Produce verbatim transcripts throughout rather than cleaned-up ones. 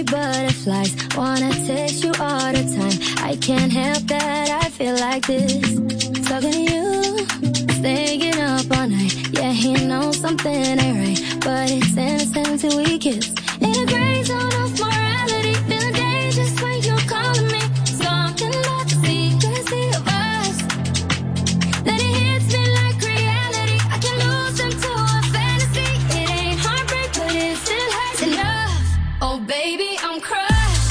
like butterflies. Wanna taste you all the time. I can't help that I feel like this. Talking to you, staying up all night. Yeah, he knows something ain't right, but it's innocent until we kiss. In a gray zone of morality, feeling dangerous when you're calling me. Something about the secrecy of us, then it hits me like reality. I can lose into a fantasy. It ain't heartbreak, but it still hurts enough. Oh baby, I'm crushed.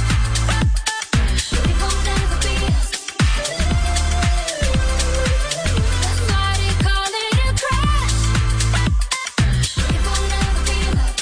It won't never be us. That's why they call it a crush. It won't never be love.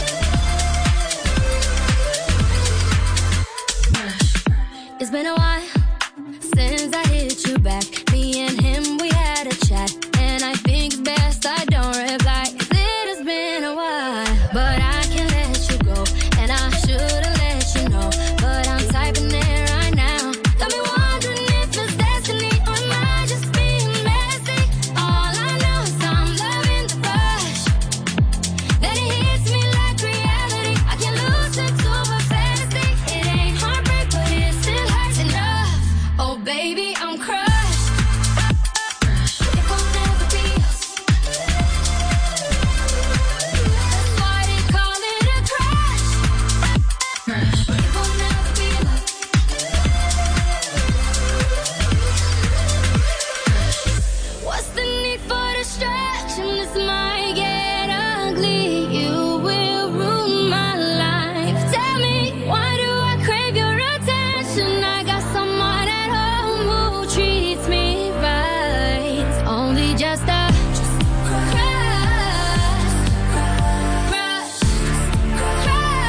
It's been a while since I hit you back. Me and him, we had a chat, and I think it's best I don't reply. 'Cause it has been a while, but I can't let you go, and I should've let you know, but I'm typing it right now. Got me wondering if it's destiny, or am I just being messy? All I know is I'm loving the rush, then it hits me like reality. I can lose into a fantasy. It ain't heartbreak, but it still hurts enough. Oh baby, I'm crushed. It won't never be us. That's why they call it a crush. It won't never be love. What's the need for distraction? This might get ugly. You will ruin my life. Tell me, why do I crave your attention? I got someone at home who treats me right. It's only just a crush, crush, crush, crush,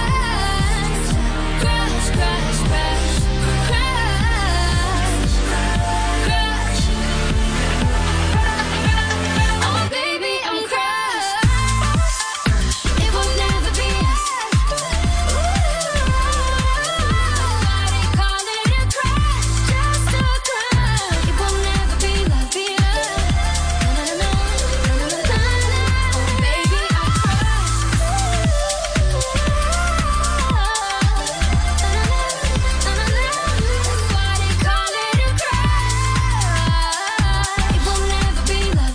crush, crush, crush, crush. Oh baby, I'm crushed. It will never be us. Why they call it a crush? Just a crush. It will never be love, be love. Na na na na na na na. Oh baby, I'm crushed. Na na na na na. That's why they call it a crush. It will never be love.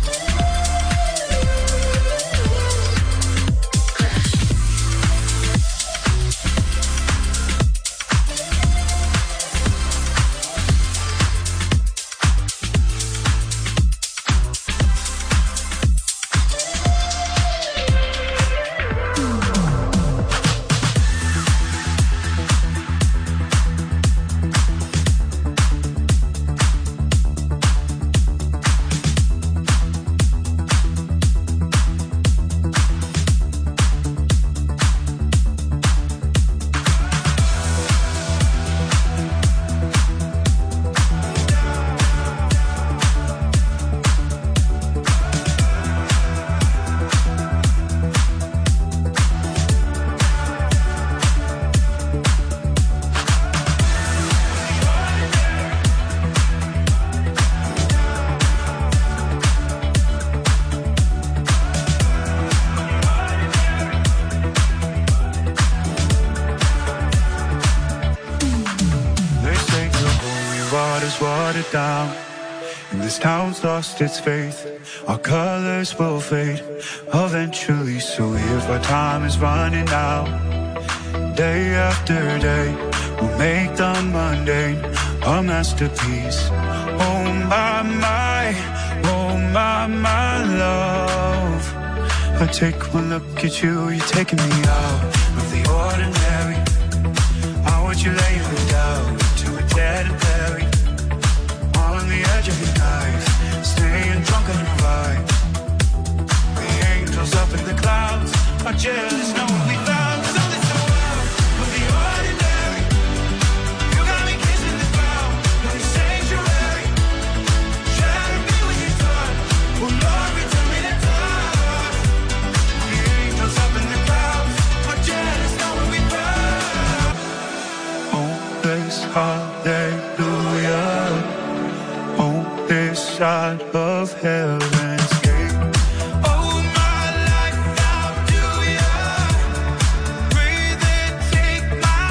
They say the holy water's watered down, and this town's lost its faith. Our colors will fade eventually, so if our time is running out, day after day, we'll make the mundane a masterpiece. Oh my, my, oh my, my love. I take one look at you, you're taking me out of the ordinary. How would you lay me down to a dead and buried on the edge of your knife, staying drunk on your vibe? The angels up in the clouds are jealous, know what we found. So this the world of the ordinary. You got me kissing the ground like a sanctuary. Shatter me when you're done. Oh Lord, return me to dust. The angels up in the clouds are jealous, know what we found. Oh, this hallelujah. Oh, this side of heaven's gate. Oh, my life, how do you breathe and take my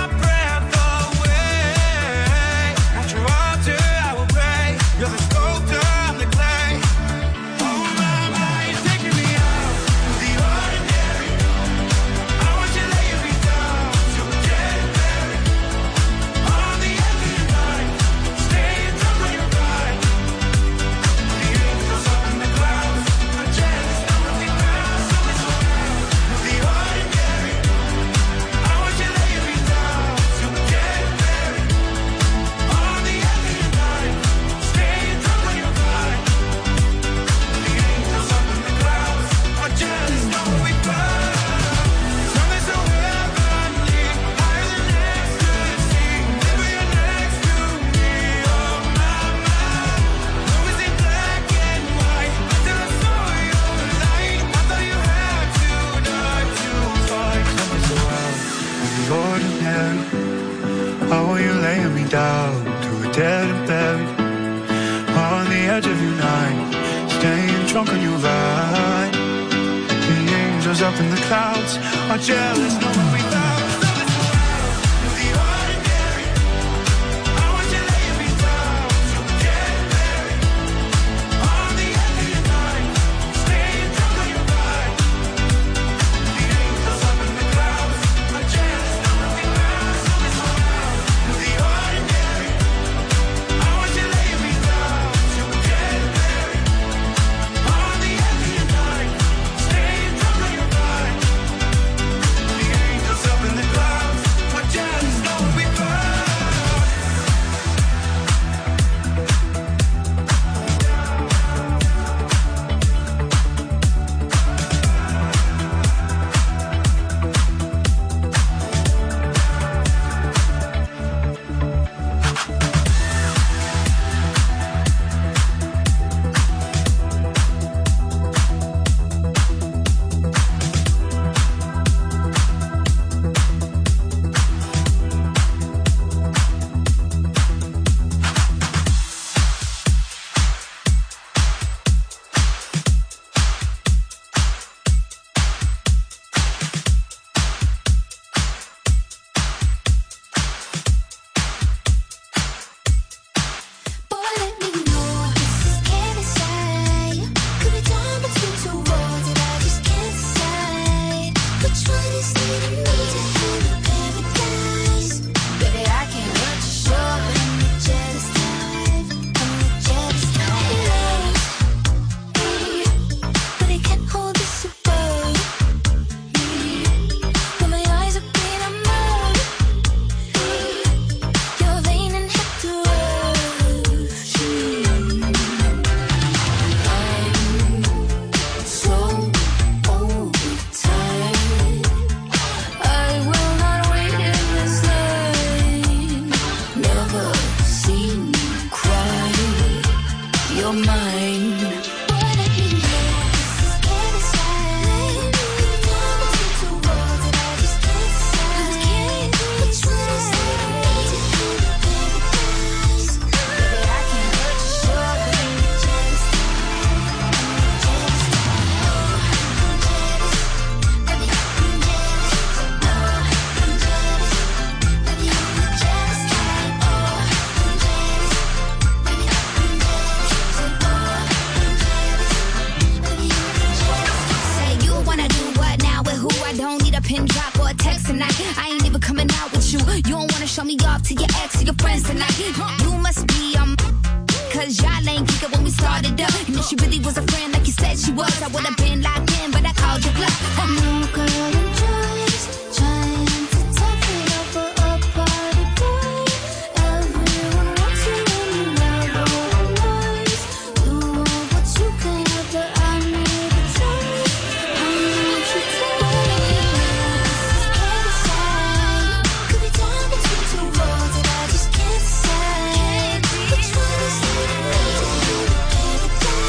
dead and buried on the edge of your night, staying drunk on your ride. The angels up in the clouds are jealous, knowing we found.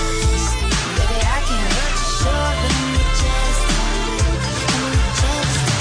Just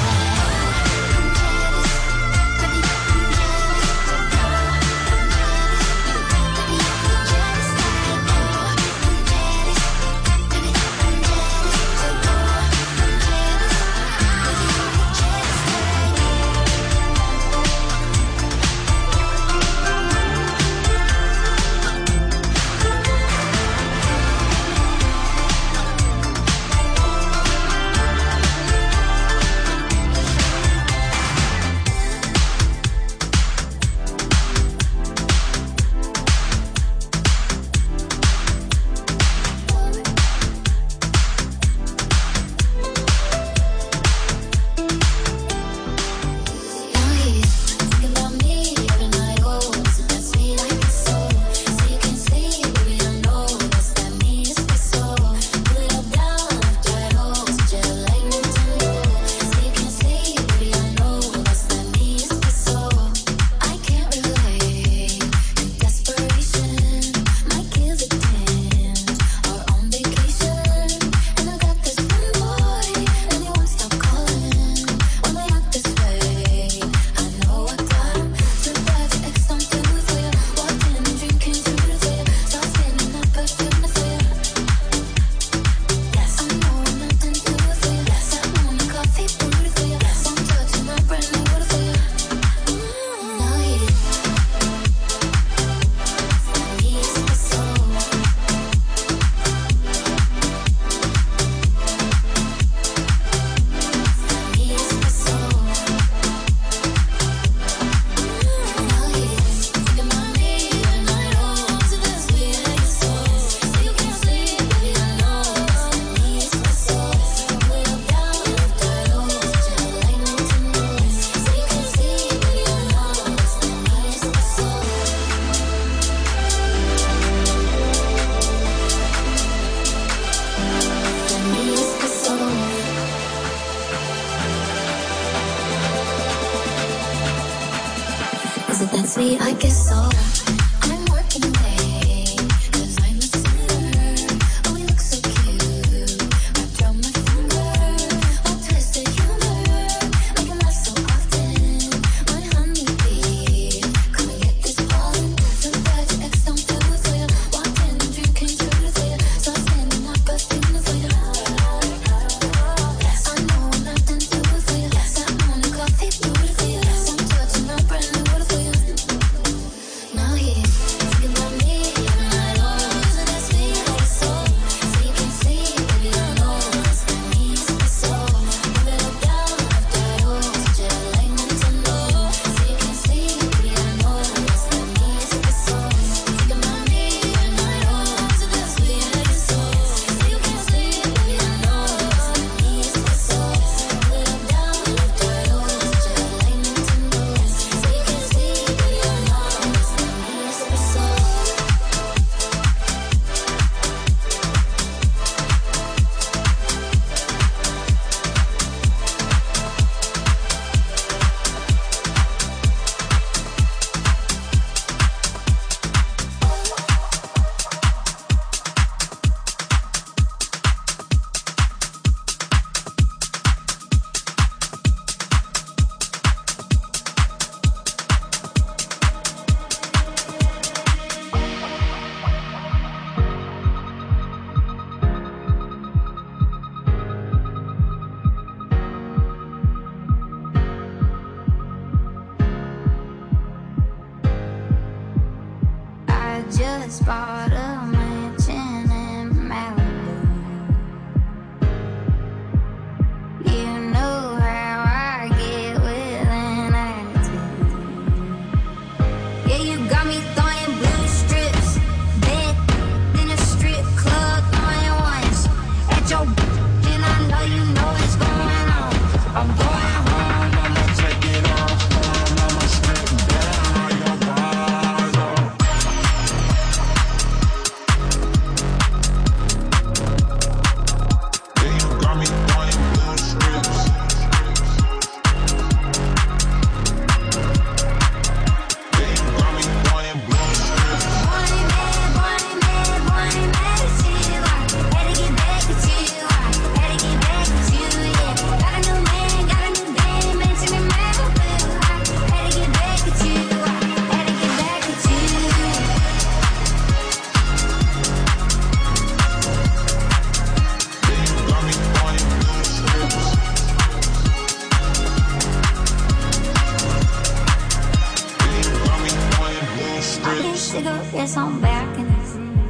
cigarettes on balconies.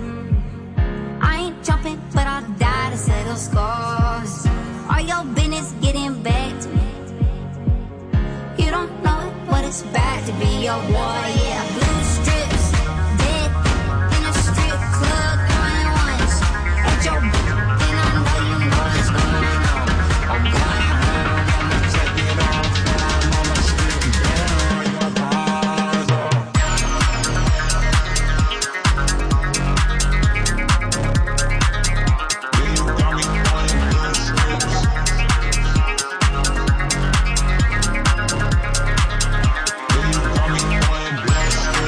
I ain't jumping, but I'll die to settle scores. All your business getting back to me. You don't know what it's about to be your war, yeah. Blue strips, dead in a strip club, going once. At your then I know you know what's going on. I'm going home, I'ma take it off. I'm on my street, down your bars off. You got me playing blue strips. You got me playing blue strips.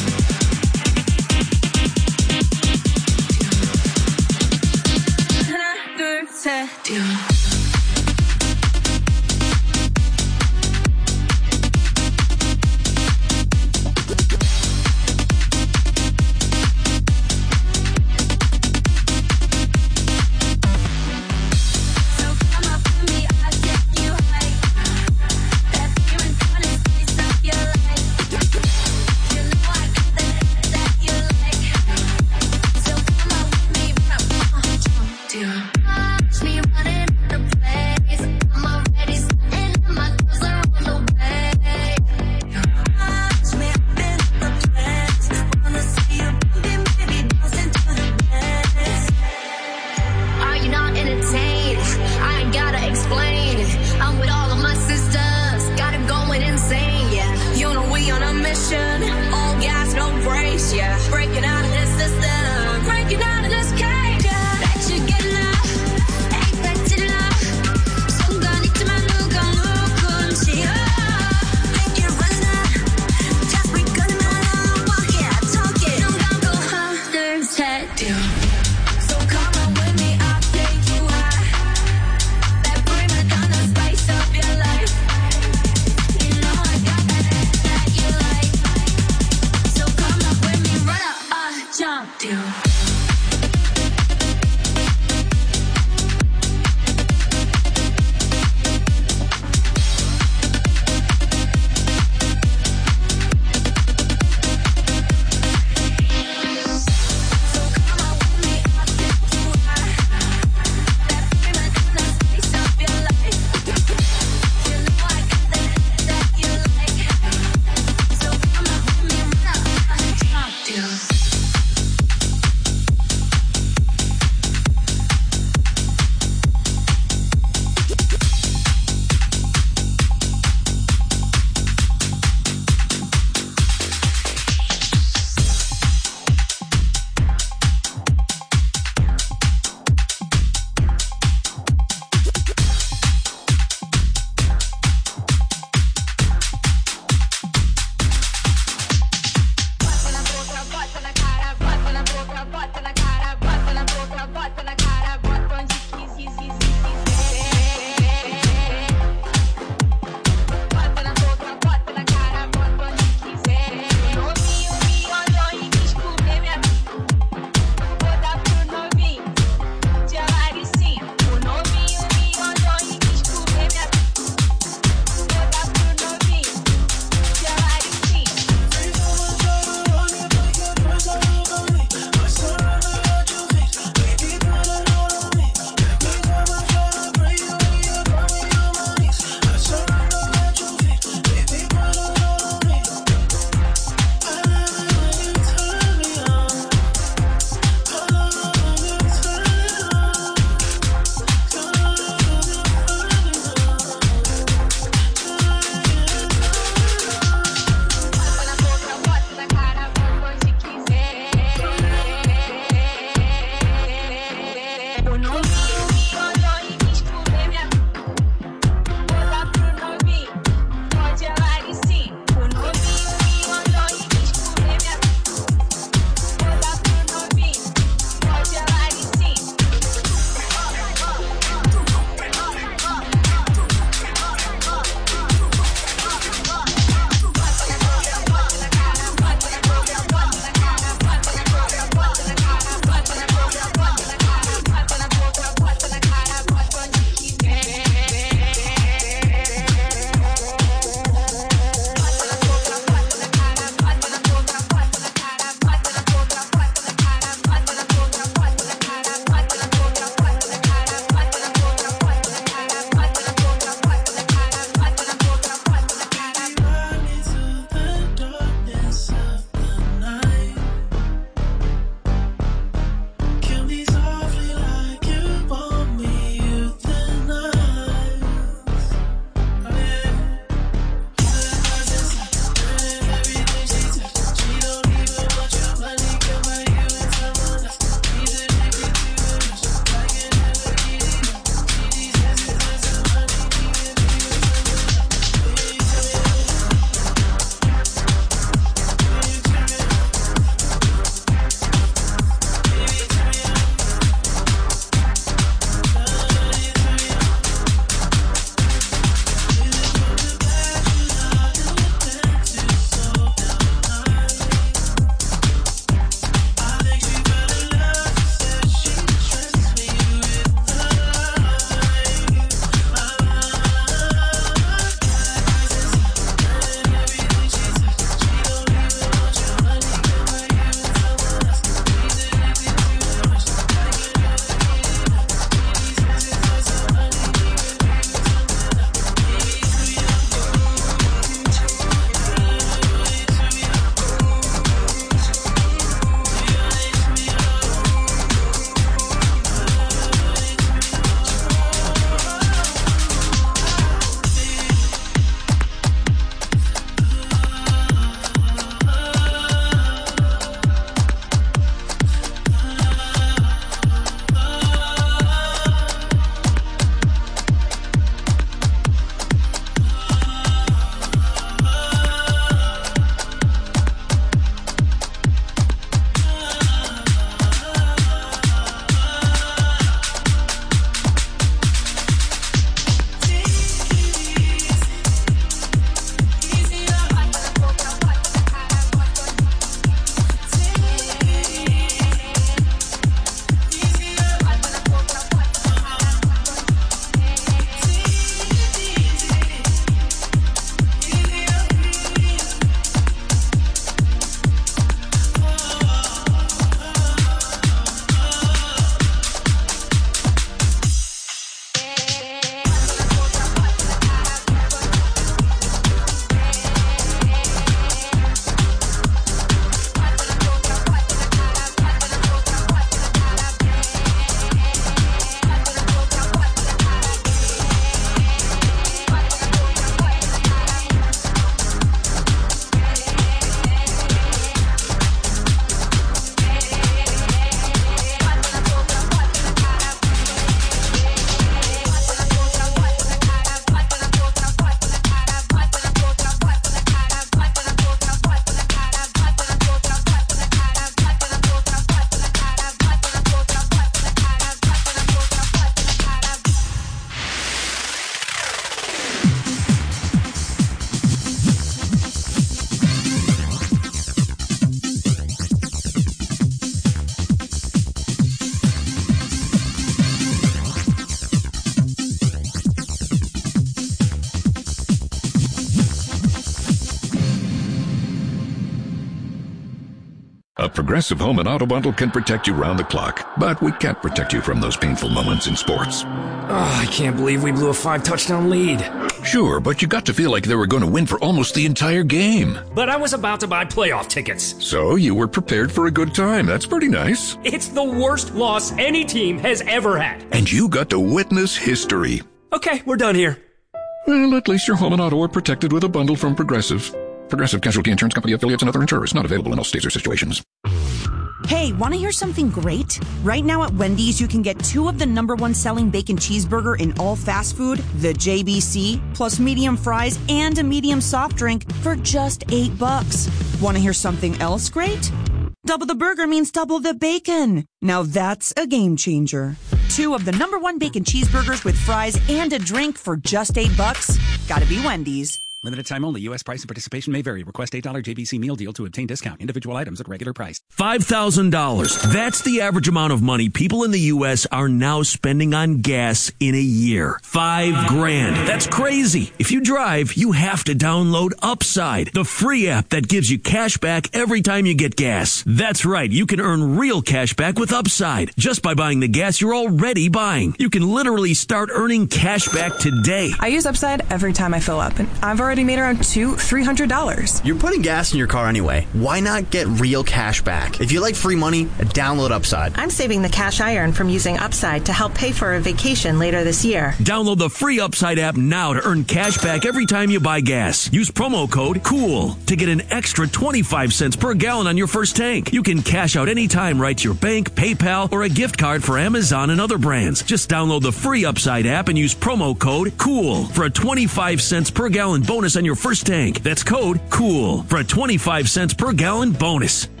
A Progressive Home and Auto Bundle can protect you round the clock, but we can't protect you from those painful moments in sports. Oh, I can't believe we blew a five-touchdown lead. Sure, but you got to feel like they were going to win for almost the entire game. But I was about to buy playoff tickets. So you were prepared for a good time. That's pretty nice. It's the worst loss any team has ever had. And you got to witness history. Okay, we're done here. Well, at least your home and auto are protected with a bundle from Progressive. Progressive Casualty Insurance Company affiliates and other insurers. Not available in all states or situations. Hey, want to hear something great? Right now at Wendy's, you can get two of the number one selling bacon cheeseburger in all fast food, the J B C, plus medium fries and a medium soft drink for just eight bucks. Want to hear something else great? Double the burger means double the bacon. Now that's a game changer. Two of the number one bacon cheeseburgers with fries and a drink for just eight bucks. Gotta be Wendy's. Limited time only. U S price and participation may vary. Request eight dollars J B C meal deal to obtain discount. Individual items at regular price. five thousand dollars. That's the average amount of money people in the U S are now spending on gas in a year. Five grand. That's crazy. If you drive, you have to download Upside, the free app that gives you cash back every time you get gas. That's right. You can earn real cash back with Upside just by buying the gas you're already buying. You can literally start earning cash back today. I use Upside every time I fill up, and I've already already made around two, three hundred dollars. You're putting gas in your car anyway. Why not get real cash back? If you like free money, download Upside. I'm saving the cash I earn from using Upside to help pay for a vacation later this year. Download the free Upside app now to earn cash back every time you buy gas. Use promo code COOL to get an extra twenty-five cents per gallon on your first tank. You can cash out anytime right to your bank, PayPal, or a gift card for Amazon and other brands. Just download the free Upside app and use promo code COOL for a twenty-five cents per gallon bonus on your first tank. That's code COOL for a twenty-five cents per gallon bonus.